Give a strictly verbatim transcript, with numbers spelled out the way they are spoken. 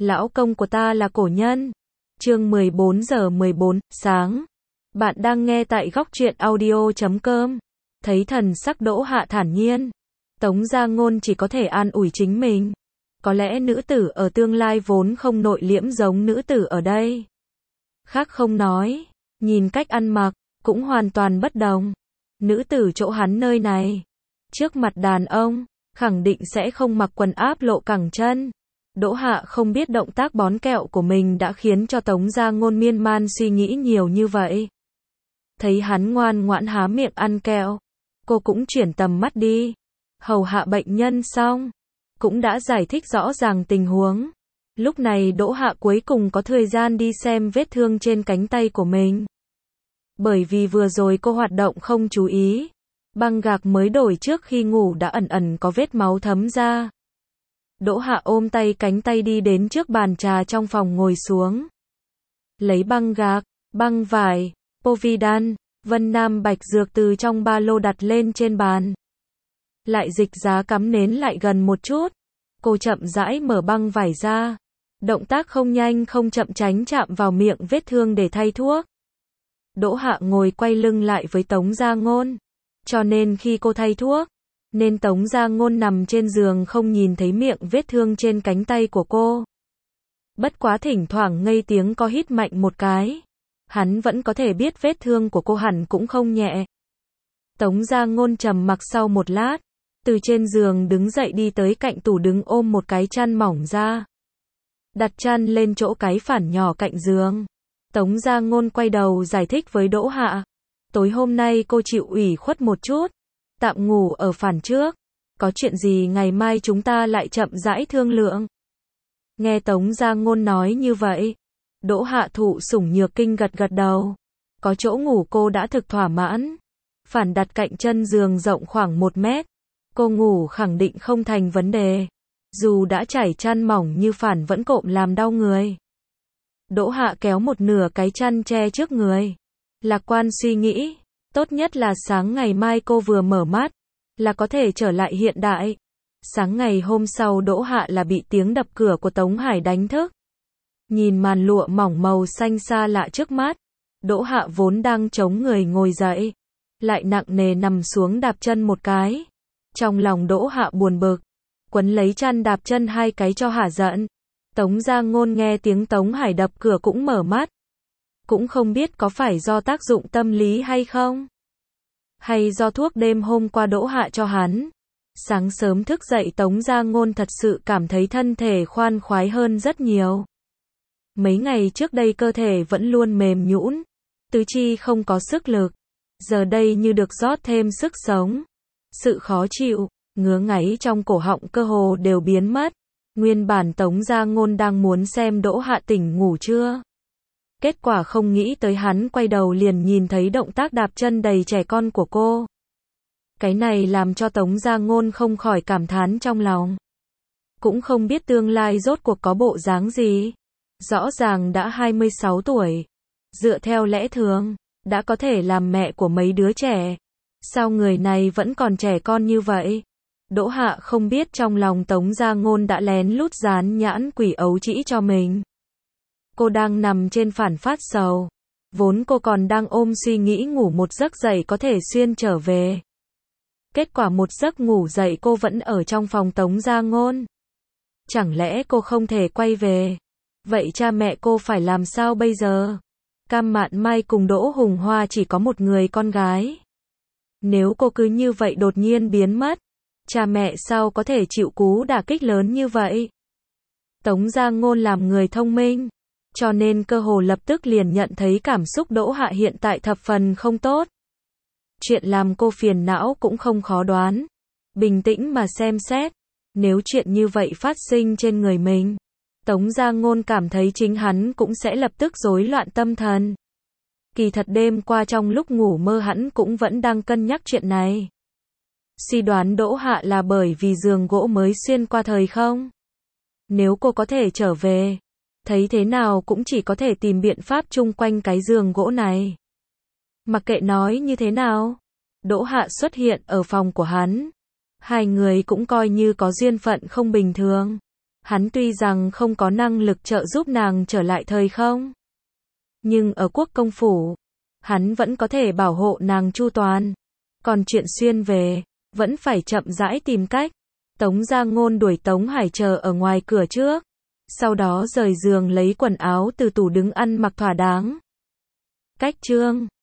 Lão công của ta là cổ nhân. Chương mười bốn giờ mười bốn, sáng. Bạn đang nghe tại góc truyện audio chấm com. Thấy thần sắc Đỗ Hạ thản nhiên, Tống Gia Ngôn chỉ có thể an ủi chính mình. Có lẽ nữ tử ở tương lai vốn không nội liễm giống nữ tử ở đây. Khác không nói, nhìn cách ăn mặc, cũng hoàn toàn bất đồng. Nữ tử chỗ hắn nơi này, trước mặt đàn ông, khẳng định sẽ không mặc quần áp lộ cẳng chân. Đỗ Hạ không biết động tác bón kẹo của mình đã khiến cho Tống Gia Ngôn miên man suy nghĩ nhiều như vậy. Thấy hắn ngoan ngoãn há miệng ăn kẹo, cô cũng chuyển tầm mắt đi. Hầu hạ bệnh nhân xong, cũng đã giải thích rõ ràng tình huống. Lúc này Đỗ Hạ cuối cùng có thời gian đi xem vết thương trên cánh tay của mình. Bởi vì vừa rồi cô hoạt động không chú ý, băng gạc mới đổi trước khi ngủ đã ẩn ẩn có vết máu thấm ra. Đỗ Hạ ôm tay cánh tay đi đến trước bàn trà trong phòng ngồi xuống. Lấy băng gạc, băng vải, Povidone, Vân Nam Bạch dược từ trong ba lô đặt lên trên bàn. Lại dịch giá cắm nến lại gần một chút. Cô chậm rãi mở băng vải ra. Động tác không nhanh không chậm tránh chạm vào miệng vết thương để thay thuốc. Đỗ Hạ ngồi quay lưng lại với Tống Gia Ngôn. Cho nên khi cô thay thuốc, nên Tống Gia Ngôn nằm trên giường không nhìn thấy miệng vết thương trên cánh tay của cô. Bất quá thỉnh thoảng ngây tiếng có hít mạnh một cái. Hắn vẫn có thể biết vết thương của cô hẳn cũng không nhẹ. Tống Gia Ngôn trầm mặc sau một lát, từ trên giường đứng dậy đi tới cạnh tủ đứng ôm một cái chăn mỏng ra. Đặt chăn lên chỗ cái phản nhỏ cạnh giường. Tống Gia Ngôn quay đầu giải thích với Đỗ Hạ. Tối hôm nay cô chịu ủy khuất một chút, tạm ngủ ở phản trước. Có chuyện gì ngày mai chúng ta lại chậm rãi thương lượng. Nghe Tống Gia Ngôn nói như vậy, Đỗ Hạ thụ sủng nhược kinh gật gật đầu. Có chỗ ngủ cô đã thực thỏa mãn. Phản đặt cạnh chân giường rộng khoảng một mét. Cô ngủ khẳng định không thành vấn đề. Dù đã trải chăn mỏng như phản vẫn cộm làm đau người. Đỗ Hạ kéo một nửa cái chăn che trước người. Lạc quan suy nghĩ, tốt nhất là sáng ngày mai cô vừa mở mắt, là có thể trở lại hiện đại. Sáng ngày hôm sau Đỗ Hạ là bị tiếng đập cửa của Tống Hải đánh thức. Nhìn màn lụa mỏng màu xanh xa lạ trước mắt, Đỗ Hạ vốn đang chống người ngồi dậy, lại nặng nề nằm xuống đạp chân một cái. Trong lòng Đỗ Hạ buồn bực, quấn lấy chăn đạp chân hai cái cho hả giận. Tống Gia Ngôn nghe tiếng Tống Hải đập cửa cũng mở mắt. Cũng không biết có phải do tác dụng tâm lý hay không, hay do thuốc đêm hôm qua Đỗ Hạ cho hắn. Sáng sớm thức dậy Tống Gia Ngôn thật sự cảm thấy thân thể khoan khoái hơn rất nhiều. Mấy ngày trước đây cơ thể vẫn luôn mềm nhũn, tứ chi không có sức lực. Giờ đây như được rót thêm sức sống. Sự khó chịu, ngứa ngáy trong cổ họng cơ hồ đều biến mất. Nguyên bản Tống Gia Ngôn đang muốn xem Đỗ Hạ tỉnh ngủ chưa. Kết quả không nghĩ tới hắn quay đầu liền nhìn thấy động tác đạp chân đầy trẻ con của cô. Cái này làm cho Tống Gia Ngôn không khỏi cảm thán trong lòng. Cũng không biết tương lai rốt cuộc có bộ dáng gì. Rõ ràng đã hai mươi sáu tuổi. Dựa theo lẽ thường, đã có thể làm mẹ của mấy đứa trẻ. Sao người này vẫn còn trẻ con như vậy? Đỗ Hạ không biết trong lòng Tống Gia Ngôn đã lén lút dán nhãn quỷ ấu trĩ cho mình. Cô đang nằm trên phản phát sầu. Vốn cô còn đang ôm suy nghĩ ngủ một giấc dậy có thể xuyên trở về. Kết quả một giấc ngủ dậy cô vẫn ở trong phòng Tống Gia Ngôn. Chẳng lẽ cô không thể quay về? Vậy cha mẹ cô phải làm sao bây giờ? Cam Mạn Mai cùng Đỗ Hùng Hoa chỉ có một người con gái. Nếu cô cứ như vậy đột nhiên biến mất, cha mẹ sao có thể chịu cú đả kích lớn như vậy? Tống Gia Ngôn làm người thông minh, cho nên cơ hồ lập tức liền nhận thấy cảm xúc Đỗ Hạ hiện tại thập phần không tốt. Chuyện làm cô phiền não cũng không khó đoán. Bình tĩnh mà xem xét, nếu chuyện như vậy phát sinh trên người mình, Tống Gia Ngôn cảm thấy chính hắn cũng sẽ lập tức rối loạn tâm thần. Kỳ thật đêm qua trong lúc ngủ mơ hắn cũng vẫn đang cân nhắc chuyện này. Suy đoán Đỗ Hạ là bởi vì giường gỗ mới xuyên qua thời không. Nếu cô có thể trở về, thấy thế nào cũng chỉ có thể tìm biện pháp chung quanh cái giường gỗ này. Mặc kệ nói như thế nào, Đỗ Hạ xuất hiện ở phòng của hắn. Hai người cũng coi như có duyên phận không bình thường. Hắn tuy rằng không có năng lực trợ giúp nàng trở lại thời không, nhưng ở quốc công phủ, hắn vẫn có thể bảo hộ nàng chu toàn. Còn chuyện xuyên về, vẫn phải chậm rãi tìm cách. Tống Giang Ngôn đuổi Tống Hải chờ ở ngoài cửa trước, sau đó rời giường lấy quần áo từ tủ đứng ăn mặc thỏa đáng. Cách chương